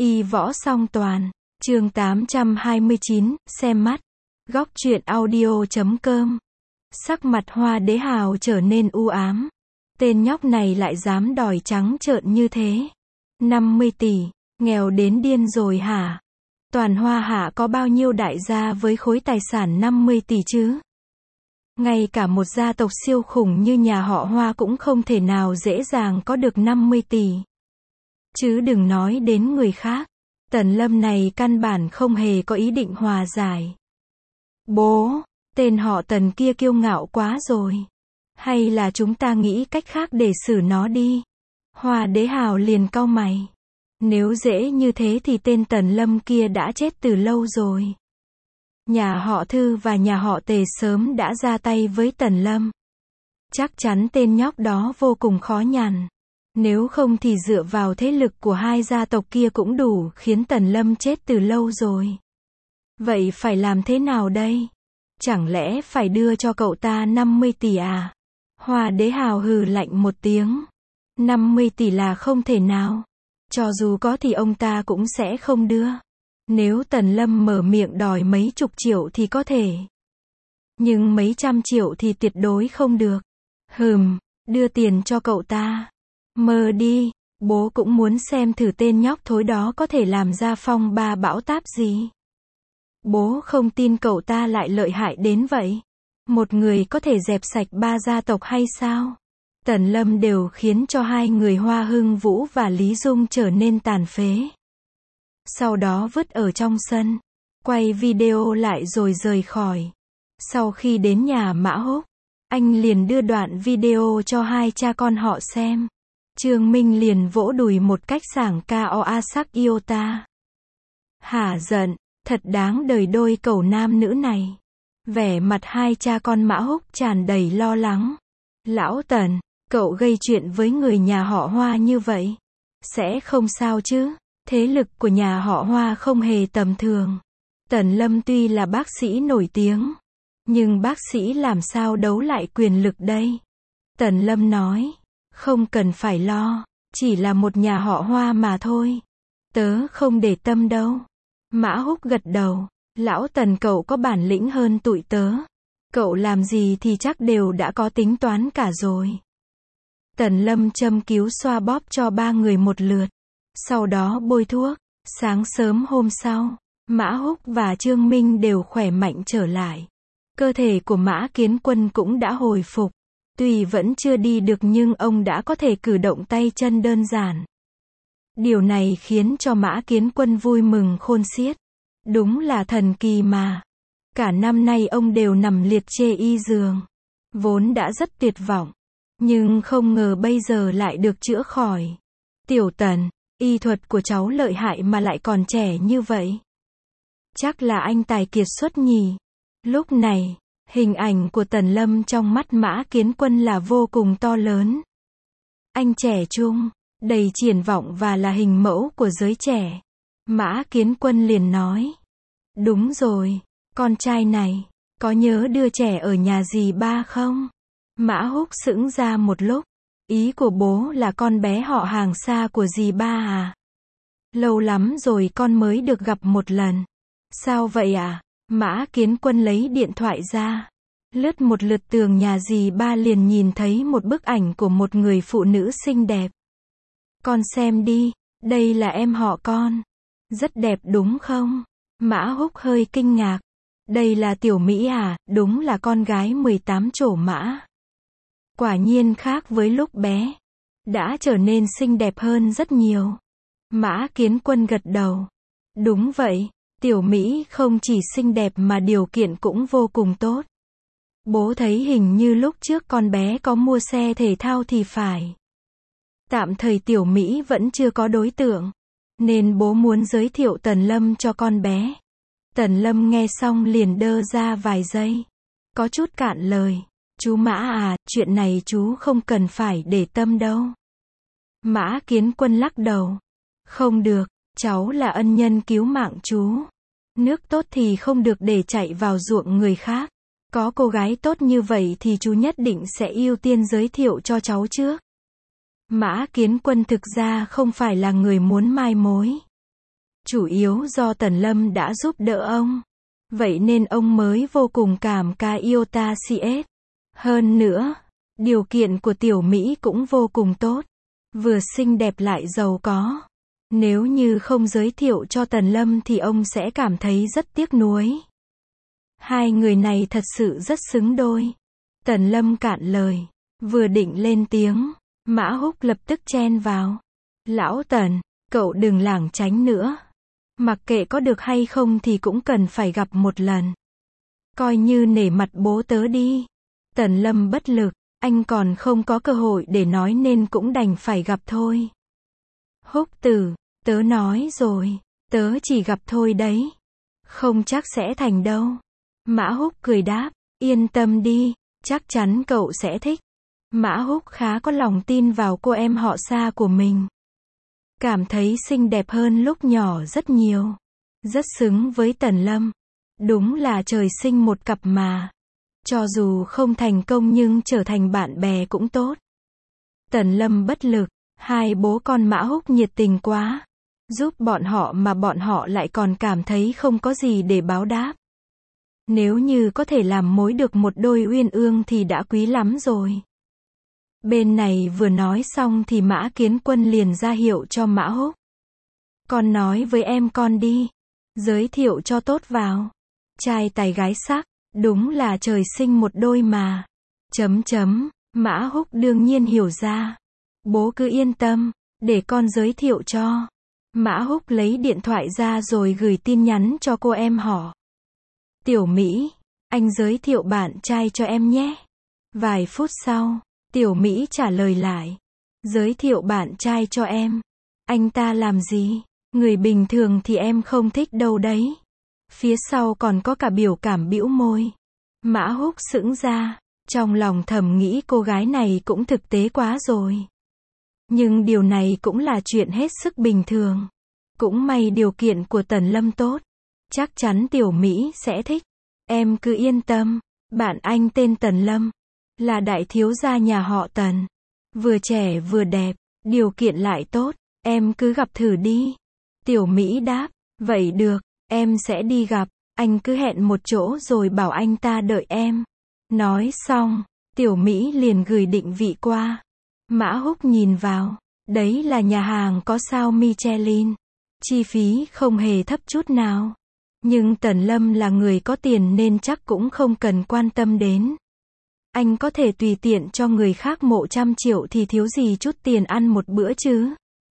Y võ song toàn. Chương 829, xem mắt. Góc truyện audio.com. Sắc mặt Hoa Đế Hào trở nên u ám. Tên nhóc này lại dám đòi trắng trợn như thế. 50 tỷ, nghèo đến điên rồi hả? Toàn Hoa Hạ có bao nhiêu đại gia với khối tài sản 50 tỷ chứ? Ngay cả một gia tộc siêu khủng như nhà họ Hoa cũng không thể nào dễ dàng có được 50 tỷ. Chứ đừng nói đến người khác. Tần Lâm này căn bản không hề có ý định hòa giải. Bố, tên họ Tần kia kiêu ngạo quá rồi. Hay là chúng ta nghĩ cách khác để xử nó đi? Hoa Đế Hào liền cau mày. Nếu dễ như thế thì tên Tần Lâm kia đã chết từ lâu rồi. Nhà họ Thư và nhà họ Tề sớm đã ra tay với Tần Lâm. Chắc chắn tên nhóc đó vô cùng khó nhằn. Nếu không thì dựa vào thế lực của hai gia tộc kia cũng đủ khiến Tần Lâm chết từ lâu rồi. Vậy phải làm thế nào đây? Chẳng lẽ phải đưa cho cậu ta 50 tỷ à? Hoa Đế Hào hừ lạnh một tiếng. 50 tỷ là không thể nào. Cho dù có thì ông ta cũng sẽ không đưa. Nếu Tần Lâm mở miệng đòi mấy chục triệu thì có thể. Nhưng mấy trăm triệu thì tuyệt đối không được. Đưa tiền cho cậu ta. Mơ đi, bố cũng muốn xem thử tên nhóc thối đó có thể làm ra phong ba bão táp gì. Bố không tin cậu ta lại lợi hại đến vậy. Một người có thể dẹp sạch ba gia tộc hay sao? Tần Lâm đều khiến cho hai người Hoa Hưng Vũ và Lý Dung trở nên tàn phế. Sau đó vứt ở trong sân, quay video lại rồi rời khỏi. Sau khi đến nhà Mã Húc, anh liền đưa đoạn video cho hai cha con họ xem. Trương Minh liền vỗ đùi một cách sảng ca sắc yêu ta. Hả giận, thật đáng đời đôi cẩu nam nữ này. Vẻ mặt hai cha con Mã Húc tràn đầy lo lắng. Lão Tần, cậu gây chuyện với người nhà họ Hoa như vậy. Sẽ không sao chứ? Thế lực của nhà họ Hoa không hề tầm thường. Tần Lâm tuy là bác sĩ nổi tiếng, nhưng bác sĩ làm sao đấu lại quyền lực đây? Tần Lâm nói, không cần phải lo, chỉ là một nhà họ Hoa mà thôi. Tớ không để tâm đâu. Mã Húc gật đầu, lão Tần cậu có bản lĩnh hơn tụi tớ. Cậu làm gì thì chắc đều đã có tính toán cả rồi. Tần Lâm châm cứu xoa bóp cho ba người một lượt. Sau đó bôi thuốc. Sáng sớm hôm sau, Mã Húc và Trương Minh đều khỏe mạnh trở lại. Cơ thể của Mã Kiến Quân cũng đã hồi phục. Tuy vẫn chưa đi được nhưng ông đã có thể cử động tay chân đơn giản. Điều này khiến cho Mã Kiến Quân vui mừng khôn xiết. Đúng là thần kỳ mà. Cả năm nay ông đều nằm liệt chê y giường. Vốn đã rất tuyệt vọng. Nhưng không ngờ bây giờ lại được chữa khỏi. Tiểu Tần, y thuật của cháu lợi hại mà lại còn trẻ như vậy. Chắc là anh tài kiệt xuất nhỉ. Lúc này, hình ảnh của Tần Lâm trong mắt Mã Kiến Quân là vô cùng to lớn. Anh trẻ trung, đầy triển vọng và là hình mẫu của giới trẻ. Mã Kiến Quân liền nói. Đúng rồi, con trai này, có nhớ đưa trẻ ở nhà dì ba không? Mã Húc sững ra một lúc. Ý của bố là con bé họ hàng xa của dì ba à? Lâu lắm rồi con mới được gặp một lần. Sao vậy à? Mã Kiến Quân lấy điện thoại ra. Lướt một lượt tường nhà dì ba liền nhìn thấy một bức ảnh của một người phụ nữ xinh đẹp. Con xem đi, đây là em họ con. Rất đẹp đúng không? Mã Húc hơi kinh ngạc. Đây là Tiểu Mỹ à? Đúng là con gái 18 trổ mã. Quả nhiên khác với lúc bé. Đã trở nên xinh đẹp hơn rất nhiều. Mã Kiến Quân gật đầu. Đúng vậy, Tiểu Mỹ không chỉ xinh đẹp mà điều kiện cũng vô cùng tốt. Bố thấy hình như lúc trước con bé có mua xe thể thao thì phải. Tạm thời Tiểu Mỹ vẫn chưa có đối tượng. Nên bố muốn giới thiệu Tần Lâm cho con bé. Tần Lâm nghe xong liền đơ ra vài giây. Có chút cạn lời. Chú Mã à, chuyện này chú không cần phải để tâm đâu. Mã Kiến Quân lắc đầu. Không được, cháu là ân nhân cứu mạng chú. Nước tốt thì không được để chạy vào ruộng người khác. Có cô gái tốt như vậy thì chú nhất định sẽ ưu tiên giới thiệu cho cháu trước. Mã Kiến Quân thực ra không phải là người muốn mai mối. Chủ yếu do Tần Lâm đã giúp đỡ ông. Vậy nên ông mới vô cùng cảm kích Iota CS. Hơn nữa, điều kiện của Tiểu Mỹ cũng vô cùng tốt. Vừa xinh đẹp lại giàu có. Nếu như không giới thiệu cho Tần Lâm thì ông sẽ cảm thấy rất tiếc nuối. Hai người này thật sự rất xứng đôi. Tần Lâm cạn lời. Vừa định lên tiếng, Mã Húc lập tức chen vào. Lão Tần, cậu đừng lảng tránh nữa. Mặc kệ có được hay không thì cũng cần phải gặp một lần. Coi như nể mặt bố tớ đi. Tần Lâm bất lực, anh còn không có cơ hội để nói nên cũng đành phải gặp thôi. Húc tử, tớ nói rồi, tớ chỉ gặp thôi đấy. Không chắc sẽ thành đâu. Mã Húc cười đáp, yên tâm đi, chắc chắn cậu sẽ thích. Mã Húc khá có lòng tin vào cô em họ Sa của mình. Cảm thấy xinh đẹp hơn lúc nhỏ rất nhiều. Rất xứng với Tần Lâm. Đúng là trời sinh một cặp mà. Cho dù không thành công nhưng trở thành bạn bè cũng tốt. Tần Lâm bất lực. Hai bố con Mã Húc nhiệt tình quá. Giúp bọn họ mà bọn họ lại còn cảm thấy không có gì để báo đáp. Nếu như có thể làm mối được một đôi uyên ương thì đã quý lắm rồi. Bên này vừa nói xong thì Mã Kiến Quân liền ra hiệu cho Mã Húc. Con nói với em con đi. Giới thiệu cho tốt vào. Trai tài gái sắc, đúng là trời sinh một đôi mà. Mã Húc đương nhiên hiểu ra. Bố cứ yên tâm, để con giới thiệu cho. Mã Húc lấy điện thoại ra rồi gửi tin nhắn cho cô em họ. Tiểu Mỹ, anh giới thiệu bạn trai cho em nhé. Vài phút sau, Tiểu Mỹ trả lời lại. Giới thiệu bạn trai cho em. Anh ta làm gì? Người bình thường thì em không thích đâu đấy. Phía sau còn có cả biểu cảm bĩu môi. Mã Húc sững ra. Trong lòng thầm nghĩ cô gái này cũng thực tế quá rồi. Nhưng điều này cũng là chuyện hết sức bình thường. Cũng may điều kiện của Tần Lâm tốt. Chắc chắn Tiểu Mỹ sẽ thích. Em cứ yên tâm. Bạn anh tên Tần Lâm. Là đại thiếu gia nhà họ Tần. Vừa trẻ vừa đẹp. Điều kiện lại tốt. Em cứ gặp thử đi. Tiểu Mỹ đáp. Vậy được. Em sẽ đi gặp. Anh cứ hẹn một chỗ rồi bảo anh ta đợi em. Nói xong, Tiểu Mỹ liền gửi định vị qua. Mã Húc nhìn vào. Đấy là nhà hàng có sao Michelin. Chi phí không hề thấp chút nào. Nhưng Tần Lâm là người có tiền nên chắc cũng không cần quan tâm đến. Anh có thể tùy tiện cho người khác mộ 100 triệu thì thiếu gì chút tiền ăn một bữa chứ.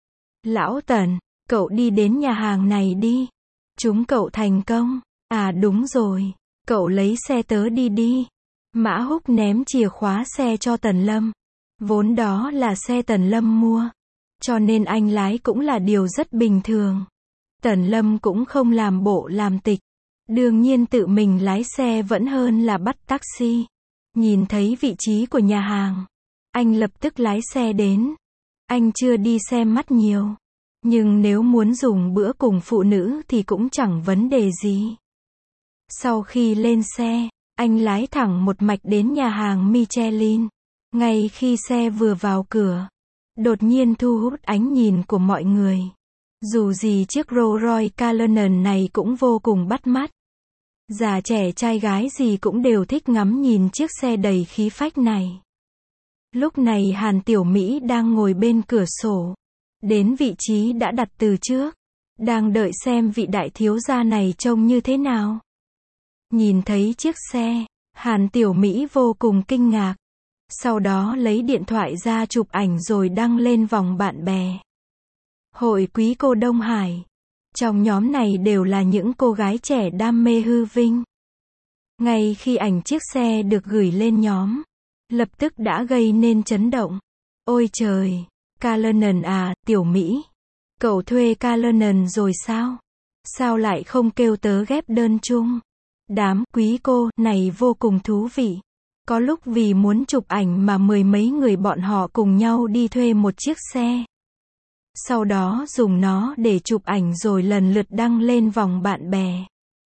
Lão Tần, cậu đi đến nhà hàng này đi. Chúng cậu thành công. À đúng rồi. Cậu lấy xe tớ đi đi. Mã Húc ném chìa khóa xe cho Tần Lâm. Vốn đó là xe Tần Lâm mua. Cho nên anh lái cũng là điều rất bình thường. Tần Lâm cũng không làm bộ làm tịch. Đương nhiên tự mình lái xe vẫn hơn là bắt taxi. Nhìn thấy vị trí của nhà hàng. Anh lập tức lái xe đến. Anh chưa đi xem mắt nhiều. Nhưng nếu muốn dùng bữa cùng phụ nữ thì cũng chẳng vấn đề gì. Sau khi lên xe, anh lái thẳng một mạch đến nhà hàng Michelin. Ngay khi xe vừa vào cửa, đột nhiên thu hút ánh nhìn của mọi người. Dù gì chiếc Rolls Royce Cullinan này cũng vô cùng bắt mắt. Già trẻ trai gái gì cũng đều thích ngắm nhìn chiếc xe đầy khí phách này. Lúc này Hàn Tiểu Mỹ đang ngồi bên cửa sổ. Đến vị trí đã đặt từ trước. Đang đợi xem vị đại thiếu gia này trông như thế nào. Nhìn thấy chiếc xe, Hàn Tiểu Mỹ vô cùng kinh ngạc. Sau đó lấy điện thoại ra chụp ảnh rồi đăng lên vòng bạn bè. Hội quý cô Đông Hải. Trong nhóm này đều là những cô gái trẻ đam mê hư vinh. Ngay khi ảnh chiếc xe được gửi lên nhóm, lập tức đã gây nên chấn động. Ôi trời, Cullinan à, Tiểu Mỹ. Cậu thuê Cullinan rồi sao? Sao lại không kêu tớ ghép đơn chung? Đám quý cô này vô cùng thú vị. Có lúc vì muốn chụp ảnh mà mười mấy người bọn họ cùng nhau đi thuê một chiếc xe. Sau đó dùng nó để chụp ảnh rồi lần lượt đăng lên vòng bạn bè.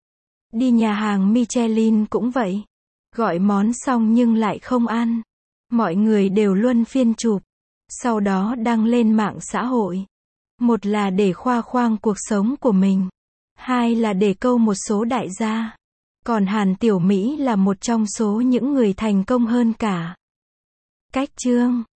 Đi nhà hàng Michelin cũng vậy. Gọi món xong nhưng lại không ăn. Mọi người đều luân phiên chụp. Sau đó đăng lên mạng xã hội. Một là để khoe khoang cuộc sống của mình. Hai là để câu một số đại gia. Còn Hàn Tiểu Mỹ là một trong số những người thành công hơn cả. Cách chương